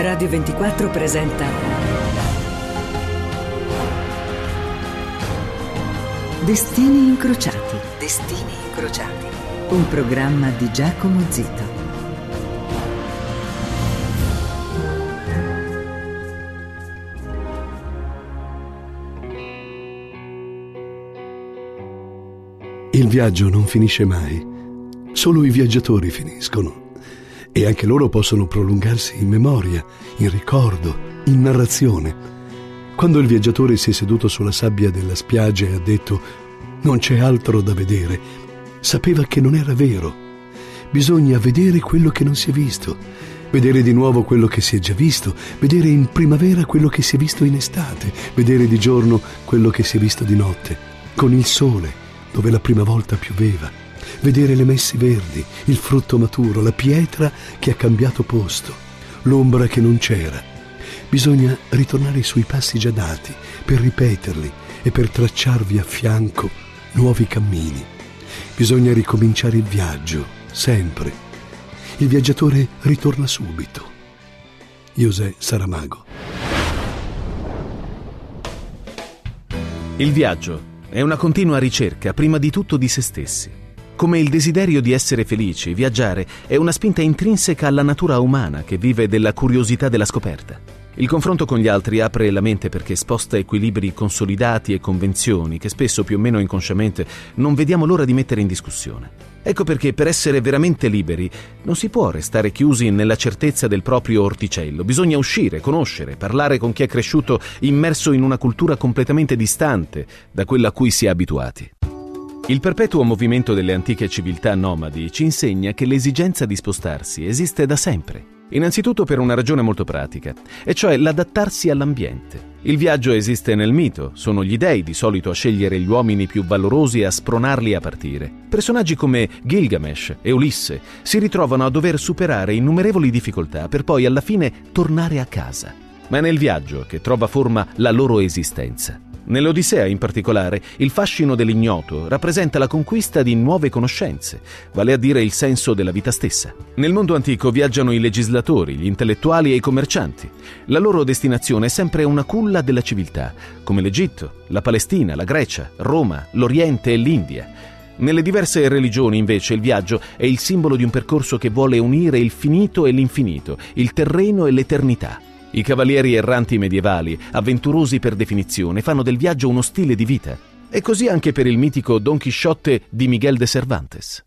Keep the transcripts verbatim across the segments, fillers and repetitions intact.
Radio ventiquattro presenta Destini incrociati. Destini incrociati. Un programma di Giacomo Zito. Il viaggio non finisce mai, solo i viaggiatori finiscono. E anche loro possono prolungarsi in memoria, in ricordo, in narrazione. Quando il viaggiatore si è seduto sulla sabbia della spiaggia e ha detto «Non c'è altro da vedere», sapeva che non era vero. Bisogna vedere quello che non si è visto, vedere di nuovo quello che si è già visto, vedere in primavera quello che si è visto in estate, vedere di giorno quello che si è visto di notte, con il sole, dove la prima volta pioveva. Vedere le messi verdi, il frutto maturo, la pietra che ha cambiato posto, l'ombra che non c'era. Bisogna ritornare sui passi già dati per ripeterli e per tracciarvi a fianco nuovi cammini. Bisogna ricominciare il viaggio, sempre. Il viaggiatore ritorna subito. José Saramago. Il viaggio è una continua ricerca, prima di tutto di se stessi. Come il desiderio di essere felici, viaggiare è una spinta intrinseca alla natura umana che vive della curiosità della scoperta. Il confronto con gli altri apre la mente perché sposta equilibri consolidati e convenzioni che spesso, più o meno inconsciamente, non vediamo l'ora di mettere in discussione. Ecco perché per essere veramente liberi non si può restare chiusi nella certezza del proprio orticello. Bisogna uscire, conoscere, parlare con chi è cresciuto immerso in una cultura completamente distante da quella a cui si è abituati. Il perpetuo movimento delle antiche civiltà nomadi ci insegna che l'esigenza di spostarsi esiste da sempre. Innanzitutto per una ragione molto pratica, e cioè l'adattarsi all'ambiente. Il viaggio esiste nel mito, sono gli dei di solito a scegliere gli uomini più valorosi e a spronarli a partire. Personaggi come Gilgamesh e Ulisse si ritrovano a dover superare innumerevoli difficoltà per poi alla fine tornare a casa. Ma è nel viaggio che trova forma la loro esistenza. Nell'Odissea, in particolare, il fascino dell'ignoto rappresenta la conquista di nuove conoscenze, vale a dire il senso della vita stessa. Nel mondo antico viaggiano i legislatori, gli intellettuali e i commercianti. La loro destinazione è sempre una culla della civiltà, come l'Egitto, la Palestina, la Grecia, Roma, l'Oriente e l'India. Nelle diverse religioni, invece, il viaggio è il simbolo di un percorso che vuole unire il finito e l'infinito, il terreno e l'eternità. I cavalieri erranti medievali, avventurosi per definizione, fanno del viaggio uno stile di vita. E così anche per il mitico Don Chisciotte di Miguel de Cervantes.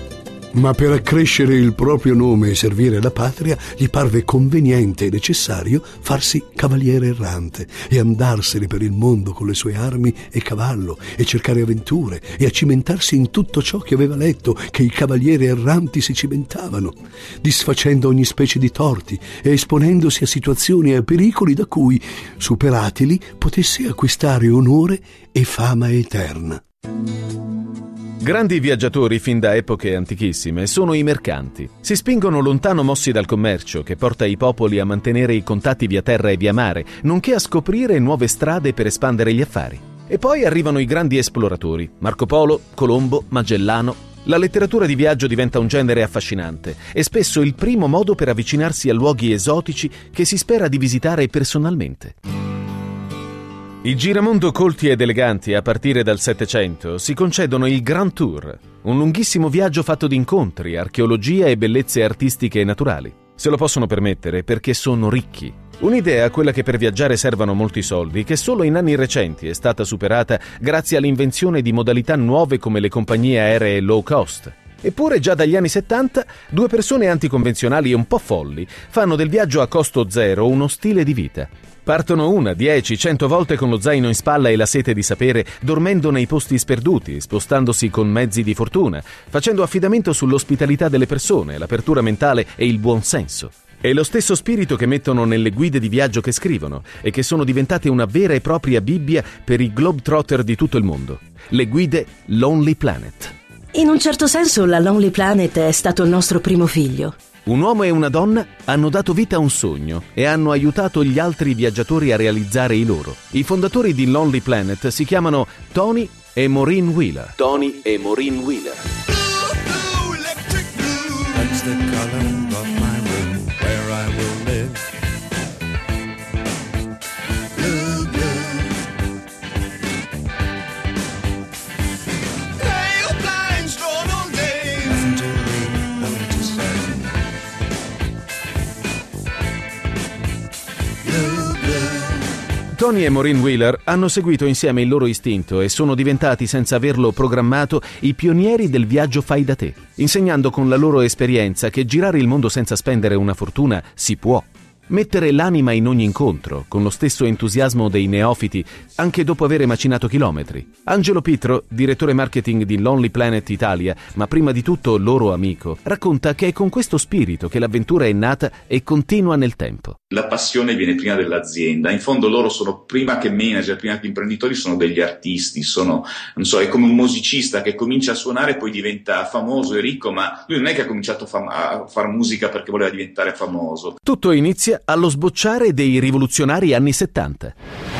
Ma per accrescere il proprio nome e servire la patria, gli parve conveniente e necessario farsi cavaliere errante e andarsene per il mondo con le sue armi e cavallo e cercare avventure e accimentarsi in tutto ciò che aveva letto che i cavalieri erranti si cimentavano, disfacendo ogni specie di torti e esponendosi a situazioni e a pericoli da cui, superatili, potesse acquistare onore e fama eterna. Grandi viaggiatori fin da epoche antichissime sono i mercanti. Si spingono lontano mossi dal commercio che porta i popoli a mantenere i contatti via terra e via mare, nonché a scoprire nuove strade per espandere gli affari. E poi arrivano i grandi esploratori, Marco Polo, Colombo, Magellano. La letteratura di viaggio diventa un genere affascinante e spesso il primo modo per avvicinarsi a luoghi esotici che si spera di visitare personalmente. I giramondo colti ed eleganti a partire dal Settecento si concedono il Grand Tour, un lunghissimo viaggio fatto di incontri, archeologia e bellezze artistiche e naturali. Se lo possono permettere perché sono ricchi. Un'idea, quella che per viaggiare servano molti soldi, che solo in anni recenti è stata superata grazie all'invenzione di modalità nuove come le compagnie aeree low cost. Eppure già dagli anni settanta due persone anticonvenzionali e un po' folli fanno del viaggio a costo zero uno stile di vita. Partono una, dieci, cento volte con lo zaino in spalla e la sete di sapere, dormendo nei posti sperduti, spostandosi con mezzi di fortuna, facendo affidamento sull'ospitalità delle persone, l'apertura mentale e il buon senso. È lo stesso spirito che mettono nelle guide di viaggio che scrivono e che sono diventate una vera e propria Bibbia per i globetrotter di tutto il mondo. Le guide Lonely Planet. In un certo senso la Lonely Planet è stato il nostro primo figlio. Un uomo e una donna hanno dato vita a un sogno e hanno aiutato gli altri viaggiatori a realizzare i loro. I fondatori di Lonely Planet si chiamano Tony e Maureen Wheeler. Tony e Maureen Wheeler. That's the color of my room where I will live. Tony e Maureen Wheeler hanno seguito insieme il loro istinto e sono diventati, senza averlo programmato, i pionieri del viaggio fai da te, insegnando con la loro esperienza che girare il mondo senza spendere una fortuna si può. Mettere l'anima in ogni incontro, con lo stesso entusiasmo dei neofiti, anche dopo aver macinato chilometri. Angelo Pietro, direttore marketing di Lonely Planet Italia, ma prima di tutto loro amico, racconta che è con questo spirito che l'avventura è nata e continua nel tempo. La passione viene prima dell'azienda. In fondo loro sono, prima che manager, prima che imprenditori, sono degli artisti, sono, non so, è come un musicista che comincia a suonare e poi diventa famoso e ricco, ma lui non è che ha cominciato a, fam- a fare musica perché voleva diventare famoso. Tutto inizia allo sbocciare dei rivoluzionari anni settanta.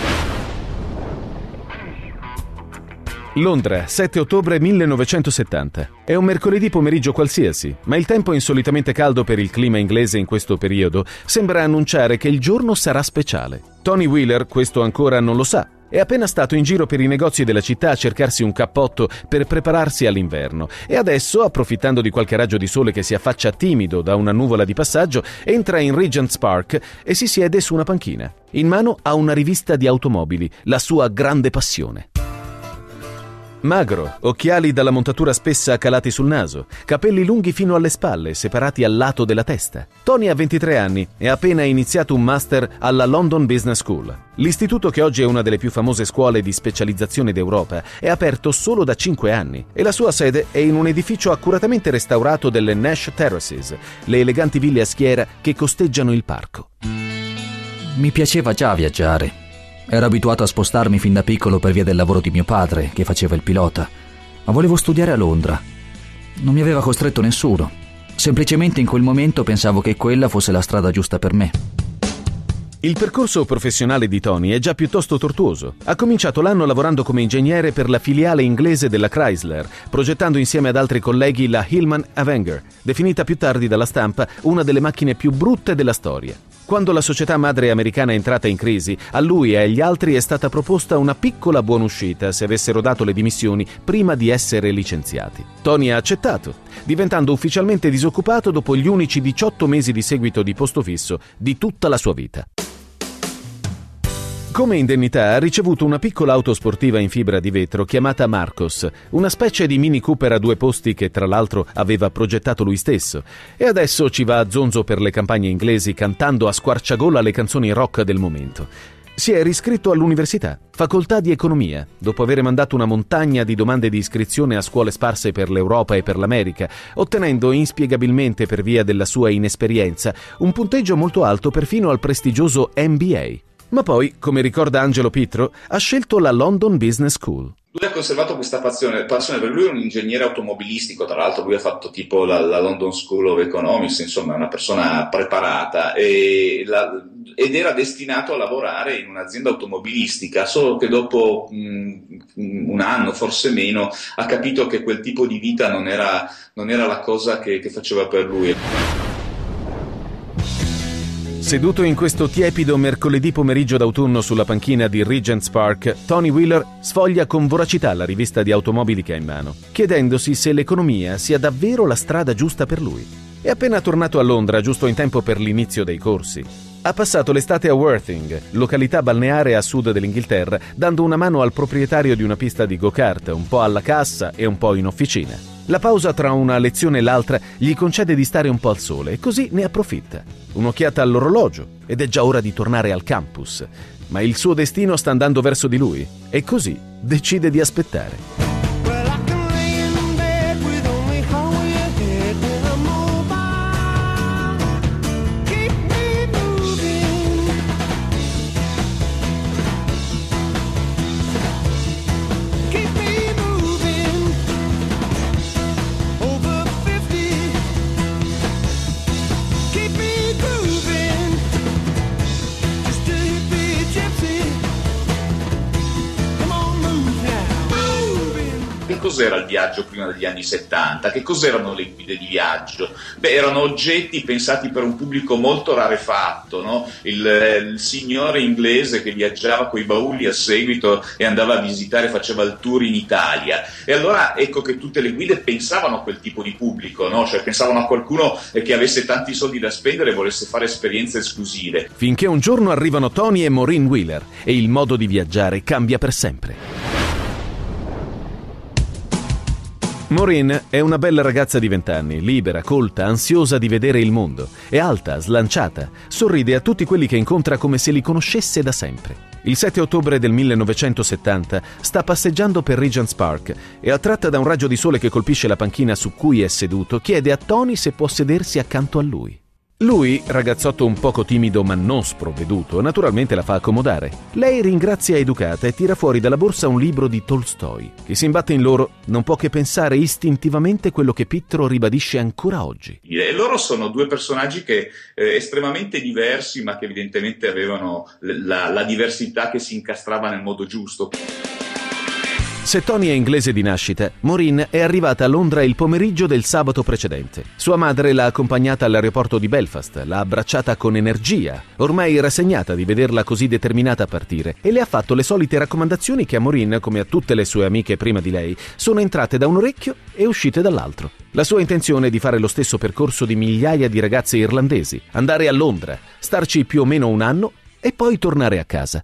Londra, sette ottobre millenovecentosettanta. È un mercoledì pomeriggio qualsiasi, ma il tempo insolitamente caldo per il clima inglese in questo periodo sembra annunciare che il giorno sarà speciale. Tony Wheeler questo ancora non lo sa. È appena stato in giro per i negozi della città a cercarsi un cappotto per prepararsi all'inverno e adesso, approfittando di qualche raggio di sole che si affaccia timido da una nuvola di passaggio, entra in Regent's Park e si siede su una panchina. In mano ha una rivista di automobili, la sua grande passione. Magro, occhiali dalla montatura spessa calati sul naso, capelli lunghi fino alle spalle, separati al lato della testa. Tony ha ventitré anni e ha appena iniziato un master alla London Business School. L'istituto, che oggi è una delle più famose scuole di specializzazione d'Europa, è aperto solo da cinque anni e la sua sede è in un edificio accuratamente restaurato delle Nash Terraces, le eleganti ville a schiera che costeggiano il parco. Mi piaceva già viaggiare. Ero abituato a spostarmi fin da piccolo per via del lavoro di mio padre, che faceva il pilota, ma volevo studiare a Londra. Non mi aveva costretto nessuno. Semplicemente in quel momento pensavo che quella fosse la strada giusta per me. Il percorso professionale di Tony è già piuttosto tortuoso. Ha cominciato l'anno lavorando come ingegnere per la filiale inglese della Chrysler, progettando insieme ad altri colleghi la Hillman Avenger, definita più tardi dalla stampa una delle macchine più brutte della storia. Quando la società madre americana è entrata in crisi, a lui e agli altri è stata proposta una piccola buonuscita se avessero dato le dimissioni prima di essere licenziati. Tony ha accettato, diventando ufficialmente disoccupato dopo gli unici diciotto mesi di seguito di posto fisso di tutta la sua vita. Come indennità ha ricevuto una piccola auto sportiva in fibra di vetro chiamata Marcos, una specie di Mini Cooper a due posti che tra l'altro aveva progettato lui stesso, e adesso ci va a zonzo per le campagne inglesi cantando a squarciagola le canzoni rock del momento. Si è riscritto all'università, facoltà di economia, dopo aver mandato una montagna di domande di iscrizione a scuole sparse per l'Europa e per l'America, ottenendo inspiegabilmente, per via della sua inesperienza, un punteggio molto alto perfino al prestigioso M B A. Ma poi, come ricorda Angelo Pietro, ha scelto la London Business School. Lui ha conservato questa passione, passione per lui è un ingegnere automobilistico, tra l'altro lui ha fatto tipo la, la London School of Economics, insomma è una persona preparata e la, ed era destinato a lavorare in un'azienda automobilistica, solo che dopo mh, un anno, forse meno, ha capito che quel tipo di vita non era, non era la cosa che, che faceva per lui. Seduto in questo tiepido mercoledì pomeriggio d'autunno sulla panchina di Regent's Park, Tony Wheeler sfoglia con voracità la rivista di automobili che ha in mano, chiedendosi se l'economia sia davvero la strada giusta per lui. È appena tornato a Londra, giusto in tempo per l'inizio dei corsi. Ha passato l'estate a Worthing, località balneare a sud dell'Inghilterra, dando una mano al proprietario di una pista di go-kart, un po' alla cassa e un po' in officina. La pausa tra una lezione e l'altra gli concede di stare un po' al sole e così ne approfitta. Un'occhiata all'orologio ed è già ora di tornare al campus. Ma il suo destino sta andando verso di lui e così decide di aspettare. cos'era il viaggio prima degli anni settanta? Che cos'erano le guide di viaggio? Beh, erano oggetti pensati per un pubblico molto rarefatto, no? Il, il signore inglese che viaggiava coi bauli a seguito e andava a visitare, faceva il tour in Italia. E allora ecco che tutte le guide pensavano a quel tipo di pubblico, no? Cioè pensavano a qualcuno che avesse tanti soldi da spendere e volesse fare esperienze esclusive. Finché un giorno arrivano Tony e Maureen Wheeler e il modo di viaggiare cambia per sempre. Maureen è una bella ragazza di vent'anni, libera, colta, ansiosa di vedere il mondo. È alta, slanciata, sorride a tutti quelli che incontra come se li conoscesse da sempre. Il sette ottobre del millenovecentosettanta sta passeggiando per Regent's Park e, attratta da un raggio di sole che colpisce la panchina su cui è seduto, chiede a Tony se può sedersi accanto a lui. Lui, ragazzotto un poco timido ma non sprovveduto, naturalmente la fa accomodare. Lei ringrazia educata e tira fuori dalla borsa un libro di Tolstoj. Chi si imbatte in loro non può che pensare istintivamente quello che Pietro ribadisce ancora oggi. E loro sono due personaggi che eh, estremamente diversi, ma che evidentemente avevano la, la diversità che si incastrava nel modo giusto. Se Tony è inglese di nascita, Maureen è arrivata a Londra il pomeriggio del sabato precedente. Sua madre l'ha accompagnata all'aeroporto di Belfast, l'ha abbracciata con energia, ormai rassegnata di vederla così determinata a partire, e le ha fatto le solite raccomandazioni che a Maureen, come a tutte le sue amiche prima di lei, sono entrate da un orecchio e uscite dall'altro. La sua intenzione è di fare lo stesso percorso di migliaia di ragazze irlandesi, andare a Londra, starci più o meno un anno e poi tornare a casa.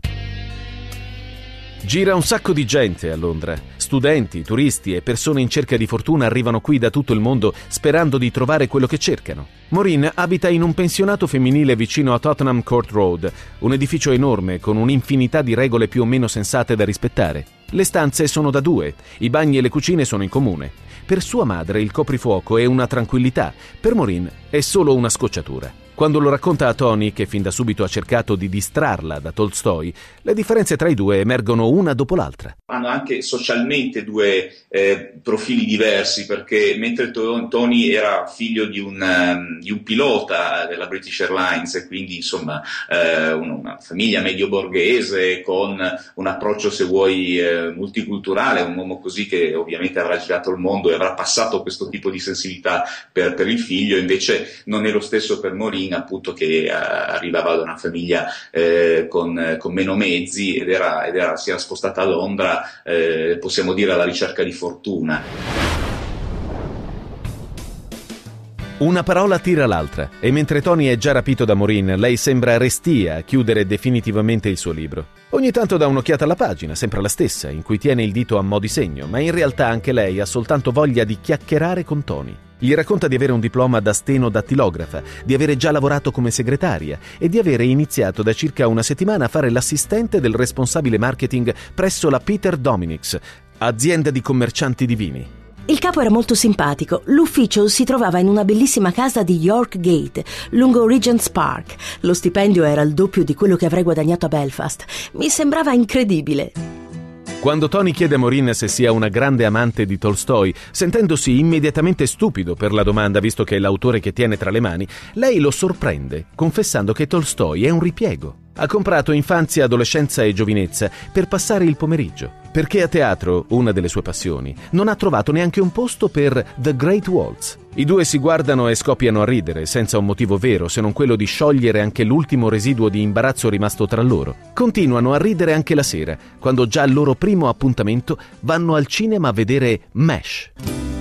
Gira un sacco di gente a Londra. Studenti, turisti e persone in cerca di fortuna arrivano qui da tutto il mondo sperando di trovare quello che cercano. Maureen abita in un pensionato femminile vicino a Tottenham Court Road, un edificio enorme con un'infinità di regole più o meno sensate da rispettare. Le stanze sono da due, i bagni e le cucine sono in comune. Per sua madre il coprifuoco è una tranquillità, per Maureen è solo una scocciatura. Quando lo racconta a Tony, che fin da subito ha cercato di distrarla da Tolstoj, le differenze tra i due emergono una dopo l'altra. Hanno anche socialmente due eh, profili diversi, perché mentre Tony era figlio di un, um, di un pilota della British Airlines e quindi insomma eh, una famiglia medio borghese con un approccio, se vuoi, eh, multiculturale, un uomo così che ovviamente avrà girato il mondo e avrà passato questo tipo di sensibilità per, per il figlio, invece non è lo stesso per Maureen, appunto, che eh, arrivava da una famiglia eh, con, con meno mezzi ed era, ed era si era spostata a Londra, eh, possiamo dire alla ricerca di fortuna. Una parola tira l'altra e mentre Tony è già rapito da Maureen, lei sembra restia a chiudere definitivamente il suo libro. Ogni tanto dà un'occhiata alla pagina, sempre la stessa, in cui tiene il dito a mo' di segno, ma in realtà anche lei ha soltanto voglia di chiacchierare con Tony. Gli racconta di avere un diploma da stenodattilografa, di avere già lavorato come segretaria e di avere iniziato da circa una settimana a fare l'assistente del responsabile marketing presso la Peter Dominics, azienda di commercianti di vini. Il capo era molto simpatico. L'ufficio si trovava in una bellissima casa di York Gate, lungo Regent's Park. Lo stipendio era il doppio di quello che avrei guadagnato a Belfast. Mi sembrava incredibile. Quando Tony chiede a Maureen se sia una grande amante di Tolstoj, sentendosi immediatamente stupido per la domanda visto che è l'autore che tiene tra le mani, lei lo sorprende, confessando che Tolstoj è un ripiego. Ha comprato infanzia, adolescenza e giovinezza per passare il pomeriggio, perché a teatro, una delle sue passioni, non ha trovato neanche un posto per The Great Waltz. I due si guardano e scoppiano a ridere, senza un motivo vero se non quello di sciogliere anche l'ultimo residuo di imbarazzo rimasto tra loro. Continuano a ridere anche la sera, quando già al loro primo appuntamento vanno al cinema a vedere MASH.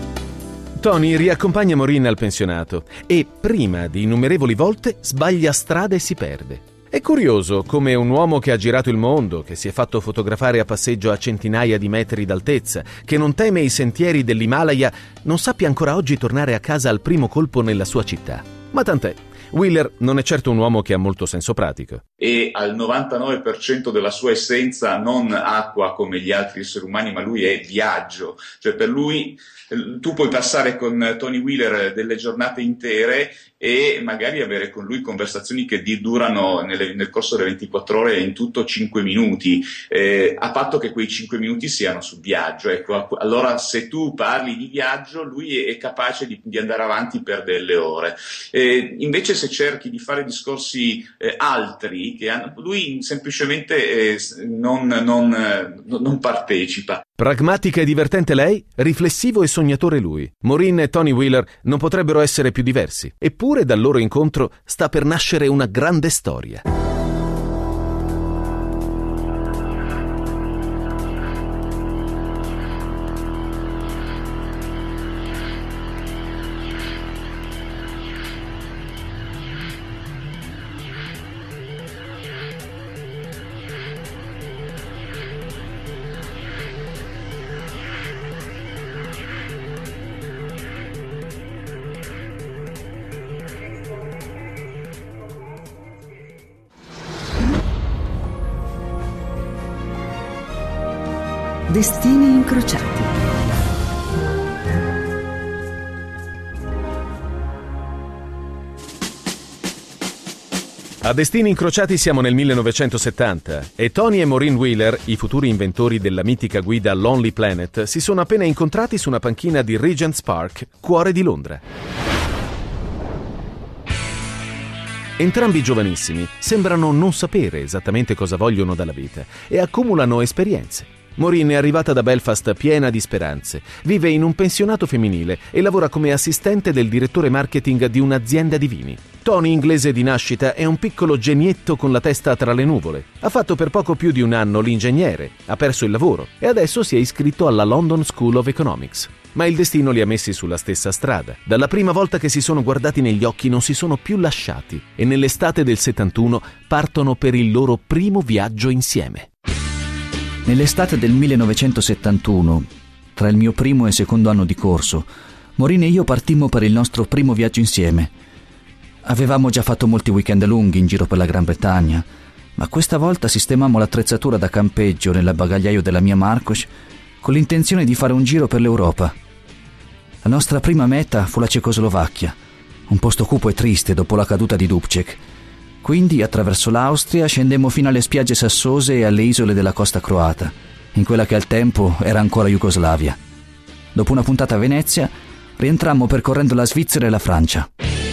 Tony riaccompagna Maureen al pensionato e, prima di innumerevoli volte, sbaglia strada e si perde. È curioso come un uomo che ha girato il mondo, che si è fatto fotografare a passeggio a centinaia di metri d'altezza, che non teme i sentieri dell'Himalaya, non sappia ancora oggi tornare a casa al primo colpo nella sua città. Ma tant'è. Wheeler non è certo un uomo che ha molto senso pratico. E al novantanove per cento della sua essenza non acqua come gli altri esseri umani, ma lui è viaggio. Cioè per lui tu puoi passare con Tony Wheeler delle giornate intere e magari avere con lui conversazioni che durano nelle, nel corso delle ventiquattro ore in tutto cinque minuti, eh, a patto che quei cinque minuti siano su viaggio. Ecco, allora se tu parli di viaggio lui è capace di, di andare avanti per delle ore. Eh, invece se cerchi di fare discorsi eh, altri, che hanno, lui semplicemente eh, non, non, non partecipa. Pragmatica e divertente lei, riflessivo e sognatore lui. Maureen e Tony Wheeler non potrebbero essere più diversi. Eppure dal loro incontro sta per nascere una grande storia. Destini incrociati. A Destini incrociati siamo nel millenovecentosettanta e Tony e Maureen Wheeler, i futuri inventori della mitica guida Lonely Planet, si sono appena incontrati su una panchina di Regent's Park, cuore di Londra. Entrambi giovanissimi sembrano non sapere esattamente cosa vogliono dalla vita e accumulano esperienze. Maureen è arrivata da Belfast piena di speranze, vive in un pensionato femminile e lavora come assistente del direttore marketing di un'azienda di vini. Tony, inglese di nascita, è un piccolo genietto con la testa tra le nuvole. Ha fatto per poco più di un anno l'ingegnere, ha perso il lavoro e adesso si è iscritto alla London School of Economics. Ma il destino li ha messi sulla stessa strada. Dalla prima volta che si sono guardati negli occhi non si sono più lasciati e nell'estate del settantuno partono per il loro primo viaggio insieme. Nell'estate del millenovecentosettantuno, tra il mio primo e secondo anno di corso, Maureen e io partimmo per il nostro primo viaggio insieme. Avevamo già fatto molti weekend lunghi in giro per la Gran Bretagna, ma questa volta sistemammo l'attrezzatura da campeggio nel bagagliaio della mia Marcos con l'intenzione di fare un giro per l'Europa. La nostra prima meta fu la Cecoslovacchia, un posto cupo e triste dopo la caduta di Dubček. Quindi, attraverso l'Austria, scendemmo fino alle spiagge sassose e alle isole della costa croata, in quella che al tempo era ancora Jugoslavia. Dopo una puntata a Venezia, rientrammo percorrendo la Svizzera e la Francia.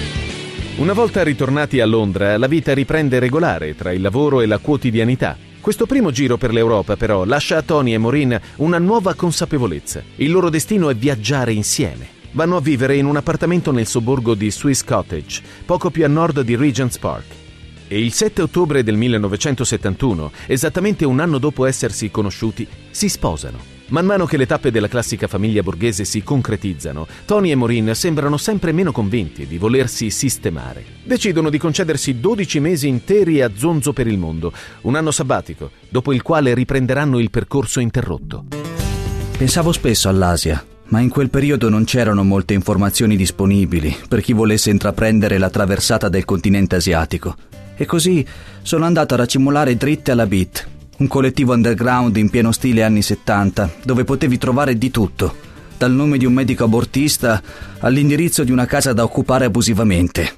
Una volta ritornati a Londra, la vita riprende regolare tra il lavoro e la quotidianità. Questo primo giro per l'Europa, però, lascia a Tony e Maureen una nuova consapevolezza. Il loro destino è viaggiare insieme. Vanno a vivere in un appartamento nel sobborgo di Swiss Cottage, poco più a nord di Regent's Park. E il sette ottobre del millenovecentosettantuno, esattamente un anno dopo essersi conosciuti, si sposano. Man mano che le tappe della classica famiglia borghese si concretizzano, Tony e Maureen sembrano sempre meno convinti di volersi sistemare. Decidono di concedersi dodici mesi interi a zonzo per il mondo, un anno sabbatico, dopo il quale riprenderanno il percorso interrotto. Pensavo spesso all'Asia, ma in quel periodo non c'erano molte informazioni disponibili per chi volesse intraprendere la traversata del continente asiatico. E così sono andato a racimolare dritte alla Beat, un collettivo underground in pieno stile anni settanta, dove potevi trovare di tutto, dal nome di un medico abortista all'indirizzo di una casa da occupare abusivamente.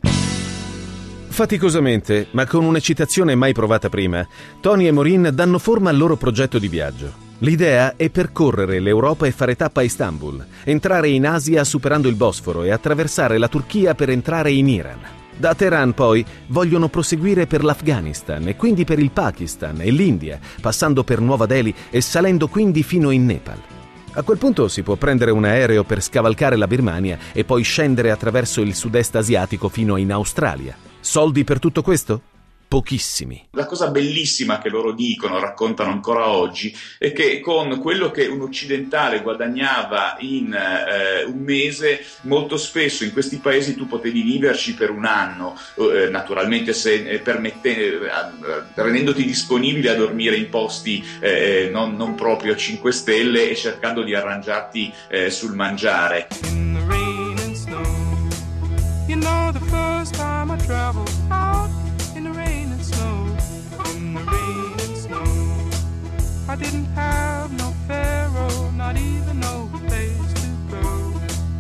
Faticosamente, ma con un'eccitazione mai provata prima, Tony e Maureen danno forma al loro progetto di viaggio. L'idea è percorrere l'Europa e fare tappa a Istanbul, entrare in Asia superando il Bosforo e attraversare la Turchia per entrare in Iran. Da Teheran poi vogliono proseguire per l'Afghanistan e quindi per il Pakistan e l'India, passando per Nuova Delhi e salendo quindi fino in Nepal. A quel punto si può prendere un aereo per scavalcare la Birmania e poi scendere attraverso il sud-est asiatico fino in Australia. Soldi per tutto questo? Pochissimi. La cosa bellissima che loro dicono, raccontano ancora oggi, è che con quello che un occidentale guadagnava in eh, un mese, molto spesso in questi paesi tu potevi viverci per un anno, eh, naturalmente se eh, permette, eh, rendendoti disponibile a dormire in posti eh, non, non proprio a cinque stelle e cercando di arrangiarti eh, sul mangiare. In the rain and snow, you know the first time I traveled out. In the rain and snow, in the rain and snow, I didn't have no pharaoh, not even no place to go.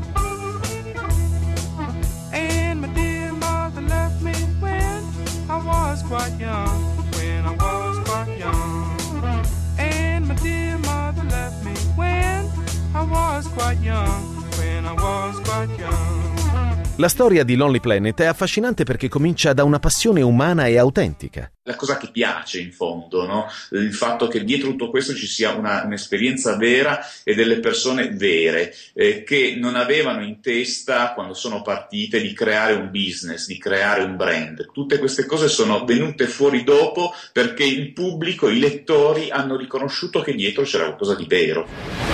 And my dear mother left me when I was quite young, when I was quite young. And my dear mother left me when I was quite young, when I was quite young. La storia di Lonely Planet è affascinante perché comincia da una passione umana e autentica. La cosa che piace in fondo, no? Il fatto che dietro tutto questo ci sia una, un'esperienza vera e delle persone vere eh, che non avevano in testa, quando sono partite, di creare un business, di creare un brand. Tutte queste cose sono venute fuori dopo perché il pubblico, i lettori hanno riconosciuto che dietro c'era qualcosa di vero.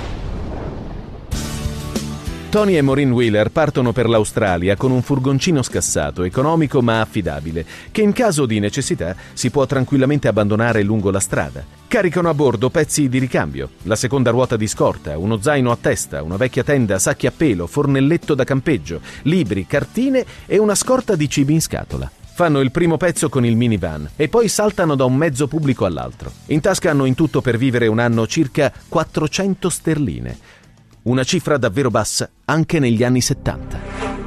Tony e Maureen Wheeler partono per l'Australia con un furgoncino scassato, economico ma affidabile, che in caso di necessità si può tranquillamente abbandonare lungo la strada. Caricano a bordo pezzi di ricambio, la seconda ruota di scorta, uno zaino a testa, una vecchia tenda, sacchi a pelo, fornelletto da campeggio, libri, cartine e una scorta di cibi in scatola. Fanno il primo pezzo con il minivan e poi saltano da un mezzo pubblico all'altro. In tasca hanno in tutto per vivere un anno circa quattrocento sterline. Una cifra davvero bassa anche negli anni settanta.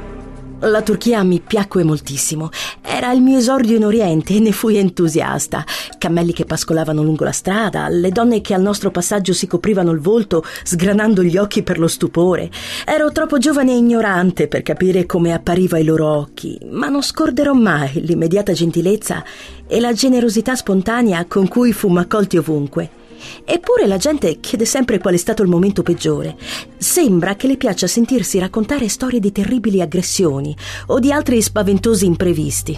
La Turchia mi piacque moltissimo. Era il mio esordio in Oriente e ne fui entusiasta. Cammelli che pascolavano lungo la strada, le donne che al nostro passaggio si coprivano il volto, sgranando gli occhi per lo stupore. Ero troppo giovane e ignorante per capire come appariva ai loro occhi, ma non scorderò mai l'immediata gentilezza e la generosità spontanea con cui fummo accolti ovunque. Eppure la gente chiede sempre qual è stato il momento peggiore. Sembra che le piaccia sentirsi raccontare storie di terribili aggressioni o di altri spaventosi imprevisti.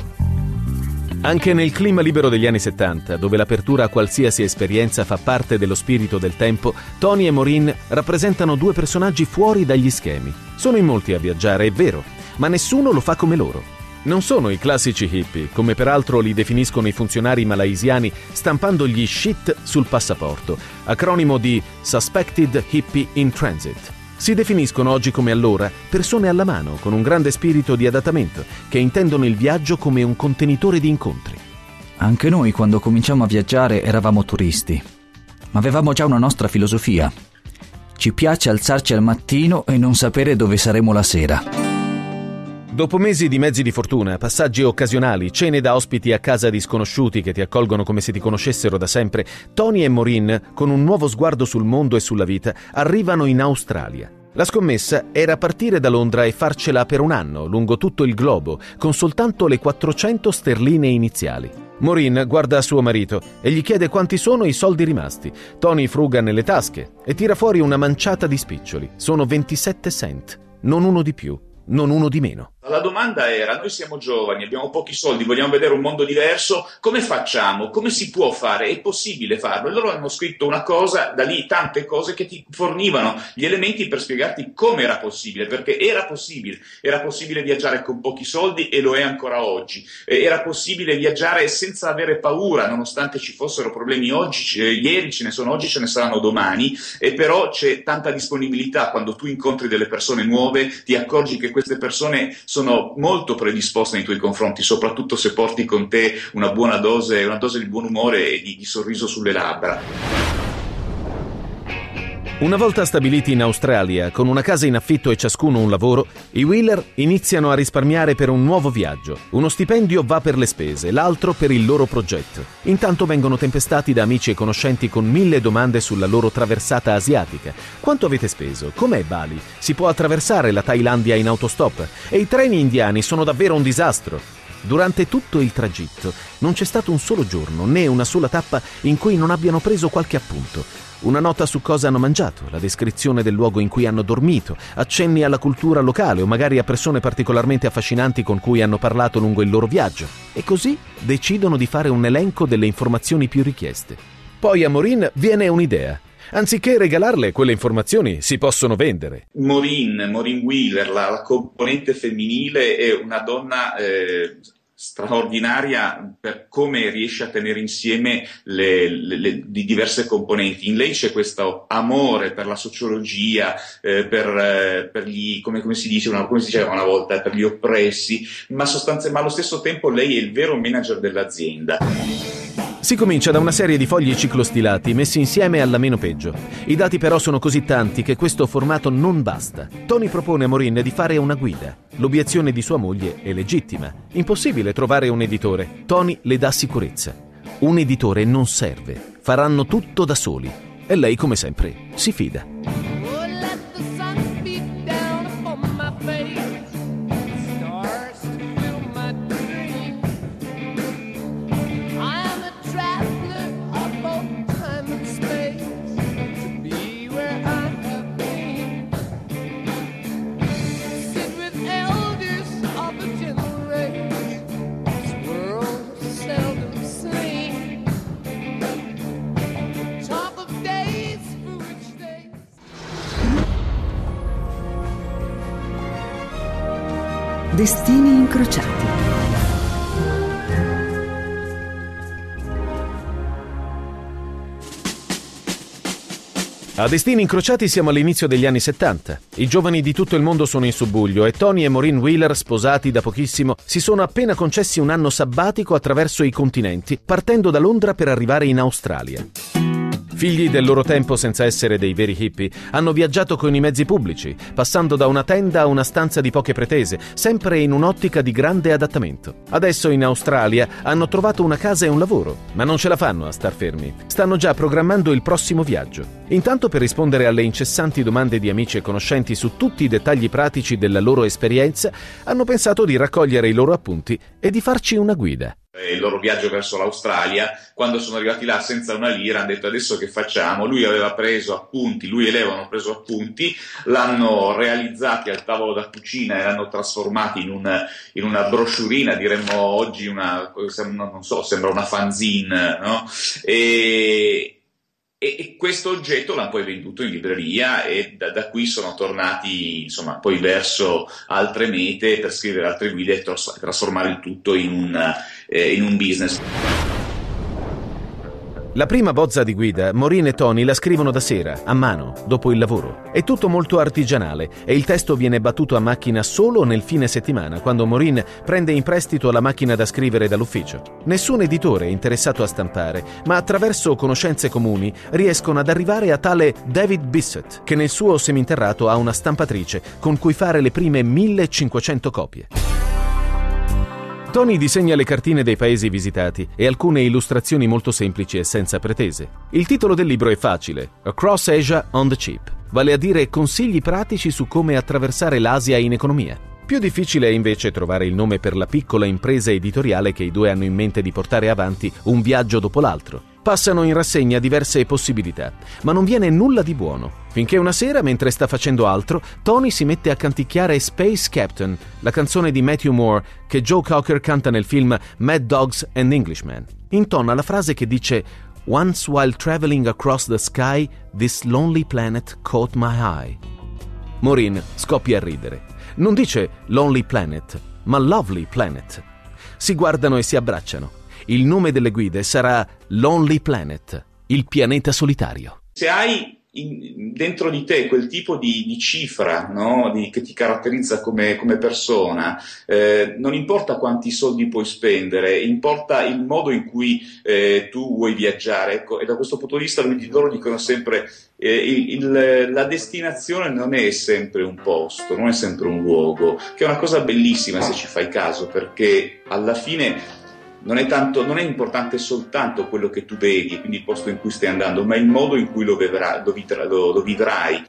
Anche nel clima libero degli anni settanta, dove l'apertura a qualsiasi esperienza fa parte dello spirito del tempo, Tony e Maureen rappresentano due personaggi fuori dagli schemi. Sono in molti a viaggiare, è vero, ma nessuno lo fa come loro. Non sono i classici hippie, come peraltro li definiscono i funzionari malaisiani stampando gli shit sul passaporto, acronimo di Suspected Hippie in Transit. Si definiscono oggi come allora persone alla mano, con un grande spirito di adattamento, che intendono il viaggio come un contenitore di incontri. Anche noi, quando cominciamo a viaggiare, eravamo turisti, ma avevamo già una nostra filosofia. Ci piace alzarci al mattino e non sapere dove saremo la sera. Dopo mesi di mezzi di fortuna, passaggi occasionali, cene da ospiti a casa di sconosciuti che ti accolgono come se ti conoscessero da sempre, Tony e Maureen, con un nuovo sguardo sul mondo e sulla vita, arrivano in Australia. La scommessa era partire da Londra e farcela per un anno, lungo tutto il globo, con soltanto le quattrocento sterline iniziali. Maureen guarda suo marito e gli chiede quanti sono i soldi rimasti. Tony fruga nelle tasche e tira fuori una manciata di spiccioli. Sono ventisette cent, non uno di più, non uno di meno. La domanda era: noi siamo giovani, abbiamo pochi soldi, vogliamo vedere un mondo diverso, come facciamo? Come si può fare? È possibile farlo? E loro hanno scritto una cosa, da lì tante cose che ti fornivano gli elementi per spiegarti come era possibile, perché era possibile, era possibile viaggiare con pochi soldi e lo è ancora oggi, era possibile viaggiare senza avere paura, nonostante ci fossero problemi oggi, eh, ieri ce ne sono, oggi ce ne saranno domani, e però c'è tanta disponibilità. Quando tu incontri delle persone nuove ti accorgi che queste persone sono molto predisposte nei tuoi confronti, soprattutto se porti con te una buona dose, una dose di buon umore e di, di sorriso sulle labbra. Una volta stabiliti in Australia, con una casa in affitto e ciascuno un lavoro, i Wheeler iniziano a risparmiare per un nuovo viaggio. Uno stipendio va per le spese, l'altro per il loro progetto. Intanto vengono tempestati da amici e conoscenti con mille domande sulla loro traversata asiatica. Quanto avete speso? Com'è Bali? Si può attraversare la Thailandia in autostop? E i treni indiani sono davvero un disastro? Durante tutto il tragitto non c'è stato un solo giorno, né una sola tappa in cui non abbiano preso qualche appunto. Una nota su cosa hanno mangiato, la descrizione del luogo in cui hanno dormito, accenni alla cultura locale o magari a persone particolarmente affascinanti con cui hanno parlato lungo il loro viaggio. E così decidono di fare un elenco delle informazioni più richieste. Poi a Maureen viene un'idea. Anziché regalarle, quelle informazioni si possono vendere. Maureen, Maureen Wheeler, la, la componente femminile, è una donna eh, straordinaria per come riesce a tenere insieme le, le, le di diverse componenti. In lei c'è questo amore per la sociologia, eh, per, eh, per gli, come, come si dice una, come si diceva una volta, per gli oppressi, ma, sostanze, ma allo stesso tempo lei è il vero manager dell'azienda. Si comincia da una serie di fogli ciclostilati messi insieme alla meno peggio. I dati però sono così tanti che questo formato non basta. Tony propone a Maureen di fare una guida. L'obiezione di sua moglie è legittima. Impossibile trovare un editore. Tony le dà sicurezza. Un editore non serve. Faranno tutto da soli. E lei, come sempre, si fida. Destini incrociati. A Destini incrociati siamo all'inizio degli anni settanta. I giovani di tutto il mondo sono in subbuglio e Tony e Maureen Wheeler, sposati da pochissimo, si sono appena concessi un anno sabbatico attraverso i continenti, partendo da Londra per arrivare in Australia. Figli del loro tempo senza essere dei veri hippie, hanno viaggiato con i mezzi pubblici, passando da una tenda a una stanza di poche pretese, sempre in un'ottica di grande adattamento. Adesso in Australia hanno trovato una casa e un lavoro, ma non ce la fanno a star fermi. Stanno già programmando il prossimo viaggio. Intanto, per rispondere alle incessanti domande di amici e conoscenti su tutti i dettagli pratici della loro esperienza, hanno pensato di raccogliere i loro appunti e di farci una guida. Il loro viaggio verso l'Australia, quando sono arrivati là senza una lira, hanno detto: adesso che facciamo? Lui aveva preso appunti, lui e lei avevano preso appunti, l'hanno realizzati al tavolo da cucina e l'hanno trasformati in una, in una brochurina, diremmo oggi una, non so, sembra una fanzine, no? E, e questo oggetto l'hanno poi venduto in libreria e da, da qui sono tornati, insomma, poi verso altre mete per scrivere altre guide e tras- trasformare il tutto in un, eh, in un business. La prima bozza di guida, Maureen e Tony la scrivono da sera, a mano, dopo il lavoro. È tutto molto artigianale e il testo viene battuto a macchina solo nel fine settimana, quando Maureen prende in prestito la macchina da scrivere dall'ufficio. Nessun editore è interessato a stampare, ma attraverso conoscenze comuni riescono ad arrivare a tale David Bissett, che nel suo seminterrato ha una stampatrice con cui fare le prime millecinquecento copie. Tony disegna le cartine dei paesi visitati e alcune illustrazioni molto semplici e senza pretese. Il titolo del libro è facile: Across Asia on the Cheap, vale a dire consigli pratici su come attraversare l'Asia in economia. Più difficile è invece trovare il nome per la piccola impresa editoriale che i due hanno in mente di portare avanti un viaggio dopo l'altro. Passano in rassegna diverse possibilità, ma non viene nulla di buono. Finché una sera, mentre sta facendo altro, Tony si mette a canticchiare Space Captain, la canzone di Matthew Moore che Joe Cocker canta nel film Mad Dogs and Englishmen. Intona la frase che dice: "Once while traveling across the sky, this lonely planet caught my eye." Maureen scoppia a ridere. Non dice Lonely Planet, ma Lovely Planet. Si guardano e si abbracciano. Il nome delle guide sarà Lonely Planet, il pianeta solitario. Se hai in, dentro di te quel tipo di, di cifra, no? di, che ti caratterizza come, come persona, eh, non importa quanti soldi puoi spendere, importa il modo in cui eh, tu vuoi viaggiare. Ecco, e da questo punto di vista loro dicono sempre eh, il, il, la destinazione non è sempre un posto, non è sempre un luogo, che è una cosa bellissima se ci fai caso, perché alla fine Non è, tanto, non è importante soltanto quello che tu vedi, quindi il posto in cui stai andando, ma il modo in cui lo, vivrai, lo, vivrai, lo, lo vivrai.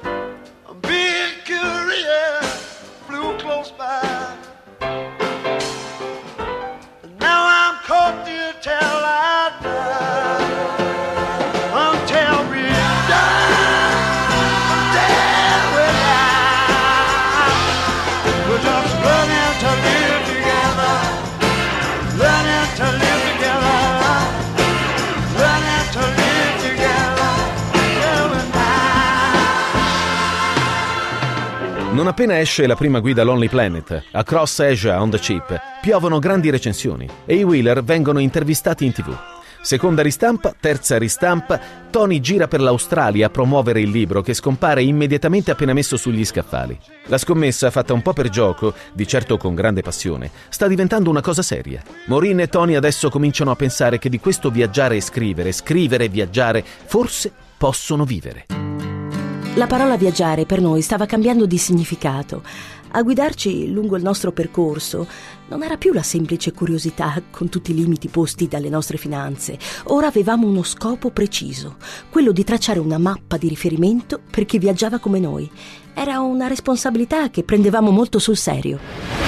Non appena esce la prima guida Lonely Planet, Across Asia on the Cheap, piovono grandi recensioni e i Wheeler vengono intervistati in tv. Seconda ristampa, terza ristampa, Tony gira per l'Australia a promuovere il libro che scompare immediatamente appena messo sugli scaffali. La scommessa, fatta un po' per gioco, di certo con grande passione, sta diventando una cosa seria. Maureen e Tony adesso cominciano a pensare che di questo viaggiare e scrivere, scrivere e viaggiare, forse possono vivere. La parola viaggiare per noi stava cambiando di significato. A guidarci lungo il nostro percorso non era più la semplice curiosità con tutti i limiti posti dalle nostre finanze. Ora avevamo uno scopo preciso, quello di tracciare una mappa di riferimento per chi viaggiava come noi. Era una responsabilità che prendevamo molto sul serio.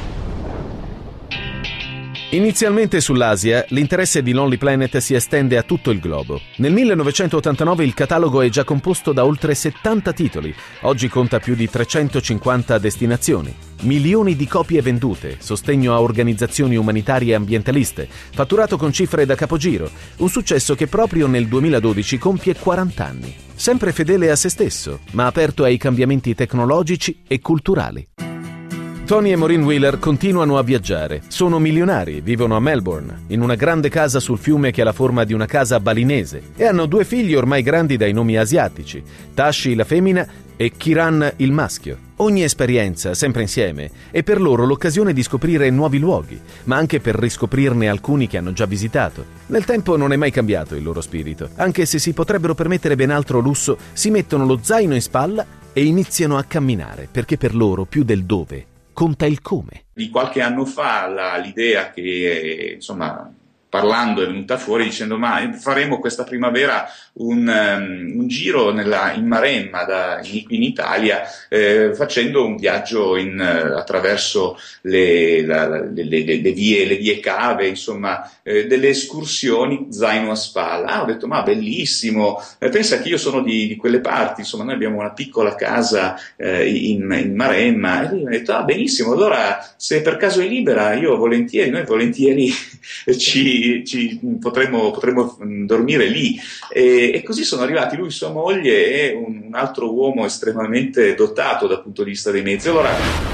Inizialmente sull'Asia, l'interesse di Lonely Planet si estende a tutto il globo. Nel millenovecentottantanove il catalogo è già composto da oltre settanta titoli. Oggi conta più di trecentocinquanta destinazioni. Milioni di copie vendute, sostegno a organizzazioni umanitarie e ambientaliste, fatturato con cifre da capogiro. Un successo che proprio nel duemiladodici compie quaranta anni. Sempre fedele a se stesso, ma aperto ai cambiamenti tecnologici e culturali. Tony e Maureen Wheeler continuano a viaggiare. Sono milionari, vivono a Melbourne, in una grande casa sul fiume che ha la forma di una casa balinese, e hanno due figli ormai grandi dai nomi asiatici, Tashi la femmina e Kiran il maschio. Ogni esperienza, sempre insieme, è per loro l'occasione di scoprire nuovi luoghi, ma anche per riscoprirne alcuni che hanno già visitato. Nel tempo non è mai cambiato il loro spirito. Anche se si potrebbero permettere ben altro lusso, si mettono lo zaino in spalla e iniziano a camminare, perché per loro più del dove conta il come. Di qualche anno fa la, l'idea che, insomma, parlando è venuta fuori dicendo ma faremo questa primavera un, um, un giro nella, in Maremma da, in, in Italia eh, facendo un viaggio in, uh, attraverso le, la, le, le, le, vie, le vie cave, insomma eh, delle escursioni zaino a spalla. Ah, ho detto ma bellissimo, eh, pensa che io sono di, di quelle parti, insomma noi abbiamo una piccola casa eh, in, in Maremma, e lui mi ha detto ah benissimo, allora se per caso è libera io volentieri, noi volentieri ci Ci potremmo, potremmo dormire lì, e, e così sono arrivati lui, sua moglie e un, un altro uomo estremamente dotato dal punto di vista dei mezzi. Allora,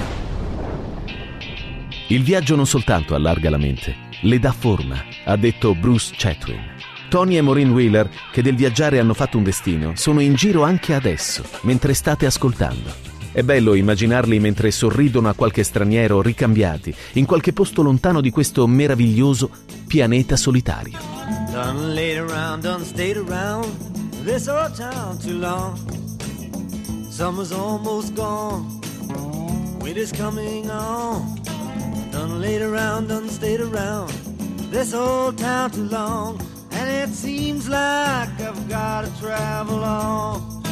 il viaggio non soltanto allarga la mente, le dà forma, ha detto Bruce Chatwin. Tony e Maureen Wheeler, che del viaggiare hanno fatto un destino, sono in giro anche adesso, mentre state ascoltando. È bello immaginarli mentre sorridono a qualche straniero, ricambiati, in qualche posto lontano di questo meraviglioso pianeta solitario. Done laid around, done stayed around this old town too long. Summer's almost gone, winter's coming on. Done laid around, done stayed around this old town too long. And it seems like I've gotta travel on.